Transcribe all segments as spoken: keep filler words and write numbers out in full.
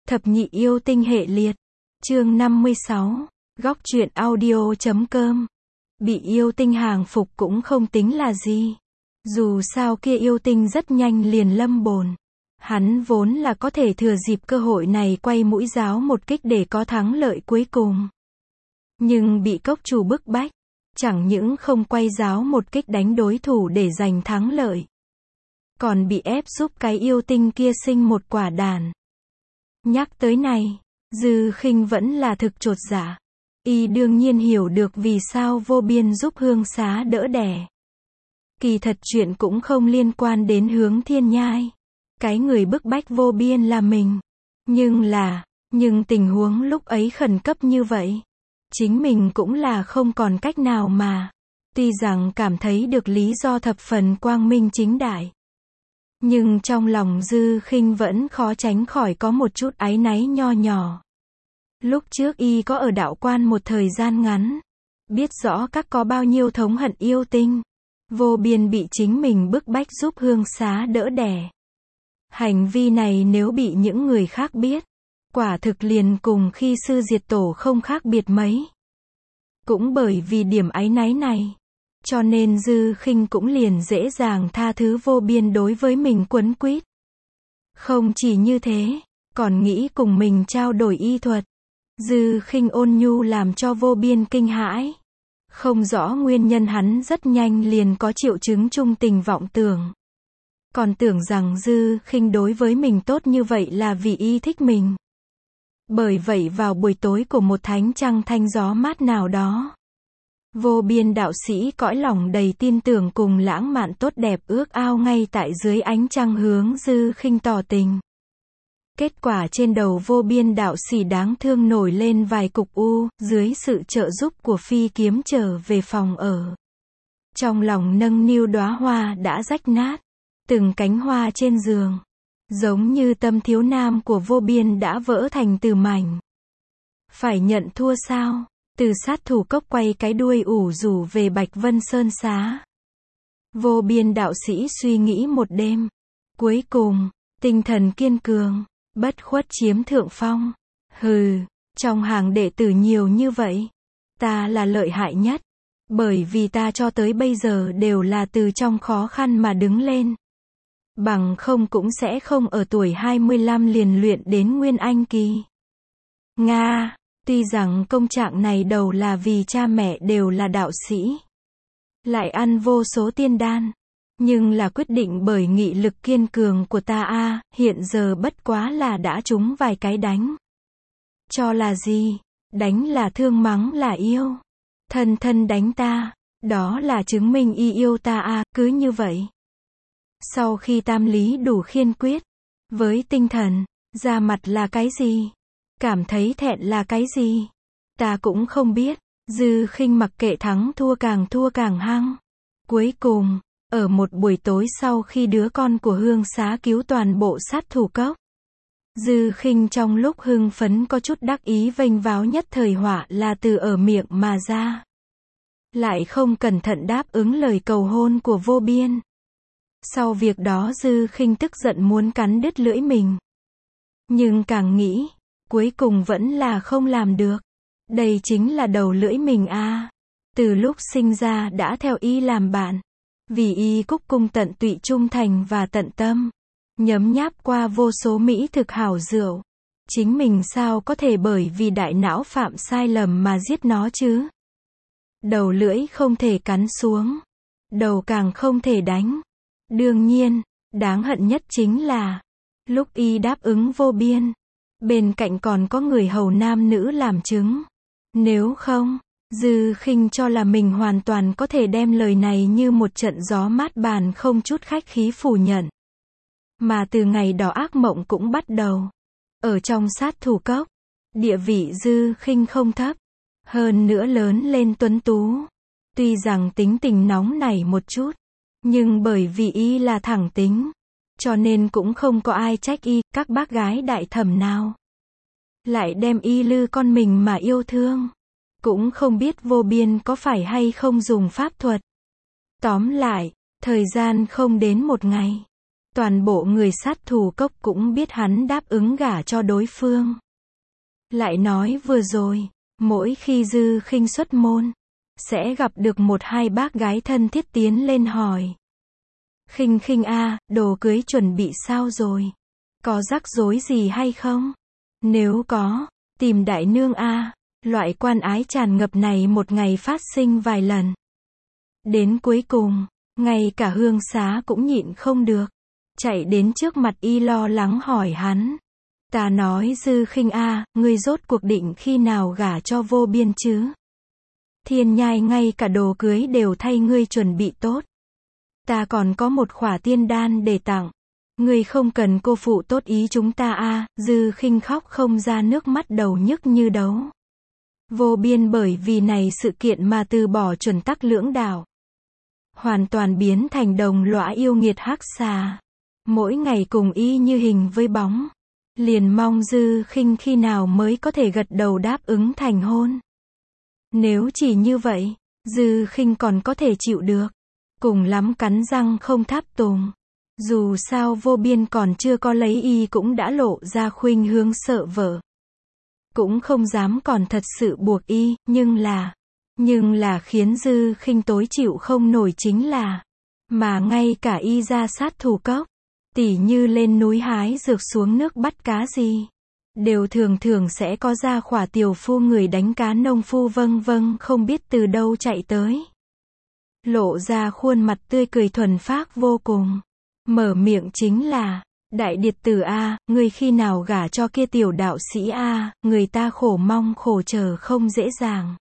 Thập nhị yêu tinh hệ liệt. Chương năm mươi sáu. Góc truyện audio chấm com. Bị yêu tinh hàng phục cũng không tính là gì. Dù sao kia yêu tinh rất nhanh liền lâm bồn. Hắn vốn là có thể thừa dịp cơ hội này quay mũi giáo một kích để có thắng lợi cuối cùng. Nhưng bị cốc chủ bức bách. Chẳng những không quay giáo một kích đánh đối thủ để giành thắng lợi. Còn bị ép giúp cái yêu tinh kia sinh một quả đàn. Nhắc tới này, Dư Khinh vẫn là thực chột dạ. Y đương nhiên hiểu được vì sao Vô Biên giúp Hương Xá đỡ đẻ. Kỳ thật chuyện cũng không liên quan đến Hướng Thiên Nhai. Cái người bức bách Vô Biên là mình. Nhưng là, nhưng tình huống lúc ấy khẩn cấp như vậy. Chính mình cũng là không còn cách nào mà. Tuy rằng cảm thấy được lý do thập phần quang minh chính đại. Nhưng trong lòng Dư Khinh vẫn khó tránh khỏi có một chút áy náy nho nhỏ. Lúc trước y có ở đạo quan một thời gian ngắn. Biết rõ các có bao nhiêu thống hận yêu tinh. Vô Biên bị chính mình bức bách giúp Hương Xá đỡ đẻ. Hành vi này nếu bị những người khác biết. Quả thực liền cùng khi sư diệt tổ không khác biệt mấy. Cũng bởi vì điểm áy náy này. Cho nên Dư Khinh cũng liền dễ dàng tha thứ Vô Biên đối với mình quấn quýt. Không chỉ như thế, còn nghĩ cùng mình trao đổi y thuật. Dư Khinh ôn nhu làm cho Vô Biên kinh hãi. Không rõ nguyên nhân hắn rất nhanh liền có triệu chứng trung tình vọng tưởng. Còn tưởng rằng Dư Khinh đối với mình tốt như vậy là vì y thích mình. Bởi vậy vào buổi tối của một thánh trăng thanh gió mát nào đó. Vô Biên đạo sĩ cõi lòng đầy tin tưởng cùng lãng mạn tốt đẹp ước ao ngay tại dưới ánh trăng hướng Dư Khinh tỏ tình. Kết quả trên đầu Vô Biên đạo sĩ đáng thương nổi lên vài cục u, dưới sự trợ giúp của phi kiếm trở về phòng ở. Trong lòng nâng niu đóa hoa đã rách nát, từng cánh hoa trên giường, giống như tâm thiếu nam của Vô Biên đã vỡ thành từ mảnh. Phải nhận thua sao? Từ sát thủ cốc quay cái đuôi ủ rủ về Bạch Vân Sơn Xá. Vô Biên đạo sĩ suy nghĩ một đêm. Cuối cùng, tinh thần kiên cường, bất khuất chiếm thượng phong. Hừ, trong hàng đệ tử nhiều như vậy, ta là lợi hại nhất. Bởi vì ta cho tới bây giờ đều là từ trong khó khăn mà đứng lên. Bằng không cũng sẽ không ở tuổi hai mươi lăm liền luyện đến Nguyên Anh kỳ. Nga. Tuy rằng công trạng này đầu là vì cha mẹ đều là đạo sĩ. Lại ăn vô số tiên đan. Nhưng là quyết định bởi nghị lực kiên cường của ta a à, hiện giờ bất quá là đã trúng vài cái đánh. Cho là gì? Đánh là thương mắng là yêu. Thân thân đánh ta. Đó là chứng minh y yêu ta a à, cứ như vậy. Sau khi tam lý đủ khiên quyết. Với tinh thần, ra mặt là cái gì? Cảm thấy thẹn là cái gì? Ta cũng không biết. Dư Khinh mặc kệ thắng thua càng thua càng hăng. Cuối cùng, ở một buổi tối sau khi đứa con của Hương Xá cứu toàn bộ sát thủ cốc. Dư Khinh trong lúc hưng phấn có chút đắc ý vênh váo nhất thời họa là từ ở miệng mà ra. Lại không cẩn thận đáp ứng lời cầu hôn của Vô Biên. Sau việc đó Dư Khinh tức giận muốn cắn đứt lưỡi mình. Nhưng càng nghĩ, cuối cùng vẫn là không làm được. Đây chính là đầu lưỡi mình a à. Từ lúc sinh ra đã theo y làm bạn. Vì y cúc cung tận tụy trung thành và tận tâm. Nhấm nháp qua vô số mỹ thực hảo rượu. Chính mình sao có thể bởi vì đại não phạm sai lầm mà giết nó chứ? Đầu lưỡi không thể cắn xuống. Đầu càng không thể đánh. Đương nhiên, đáng hận nhất chính là lúc y đáp ứng Vô Biên. Bên cạnh còn có người hầu nam nữ làm chứng. Nếu không, Dư Khinh cho là mình hoàn toàn có thể đem lời này như một trận gió mát bàn không chút khách khí phủ nhận. Mà từ ngày đó ác mộng cũng bắt đầu. Ở trong sát thủ cốc, địa vị Dư Khinh không thấp. Hơn nữa lớn lên tuấn tú. Tuy rằng tính tình nóng nảy một chút. Nhưng bởi vì y là thẳng tính. Cho nên cũng không có ai trách y, các bác gái đại thẩm nào. Lại đem y lư con mình mà yêu thương. Cũng không biết Vô Biên có phải hay không dùng pháp thuật. Tóm lại, thời gian không đến một ngày. Toàn bộ người sát thủ cốc cũng biết hắn đáp ứng gả cho đối phương. Lại nói vừa rồi, mỗi khi Dư Khinh xuất môn, sẽ gặp được một hai bác gái thân thiết tiến lên hỏi. Khinh Khinh a, đồ cưới chuẩn bị sao rồi? Có rắc rối gì hay không? Nếu có, tìm đại nương a. Loại quan ái tràn ngập này một ngày phát sinh vài lần. Đến cuối cùng, ngay cả Hương Xá cũng nhịn không được. Chạy đến trước mặt y lo lắng hỏi hắn. Ta nói Dư Khinh a, ngươi rốt cuộc định khi nào gả cho Vô Biên chứ? Thiên Nhai ngay cả đồ cưới đều thay ngươi chuẩn bị tốt. Ta còn có một khỏa tiên đan để tặng. Ngươi không cần cô phụ tốt ý chúng ta a. Dư Khinh khóc không ra nước mắt, đầu nhức như đấu. Vô Biên bởi vì này sự kiện mà từ bỏ chuẩn tắc lưỡng đạo. Hoàn toàn biến thành đồng lõa yêu nghiệt hắc xà. Mỗi ngày cùng y như hình với bóng. Liền mong Dư Khinh khi nào mới có thể gật đầu đáp ứng thành hôn. Nếu chỉ như vậy, Dư Khinh còn có thể chịu được. Cùng lắm cắn răng không tháp tùng. Dù sao Vô Biên còn chưa có lấy y cũng đã lộ ra khuynh hướng sợ vợ. Cũng không dám còn thật sự buộc y, nhưng là, nhưng là khiến Dư Khinh tối chịu không nổi chính là, mà ngay cả y ra sát thủ cốc, tỉ như lên núi hái dược xuống nước bắt cá gì, đều thường thường sẽ có ra khỏa tiểu phu người đánh cá nông phu vâng vâng không biết từ đâu chạy tới. Lộ ra khuôn mặt tươi cười thuần phác vô cùng. Mở miệng chính là, đại điệt tử a, ngươi khi nào gả cho kia tiểu đạo sĩ a, người ta khổ mong khổ chờ không dễ dàng.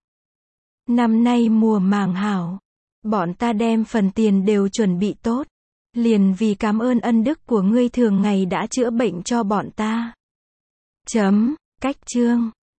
Năm nay mùa màng hảo, bọn ta đem phần tiền đều chuẩn bị tốt, liền vì cảm ơn ân đức của ngươi thường ngày đã chữa bệnh cho bọn ta. Chấm, cách chương.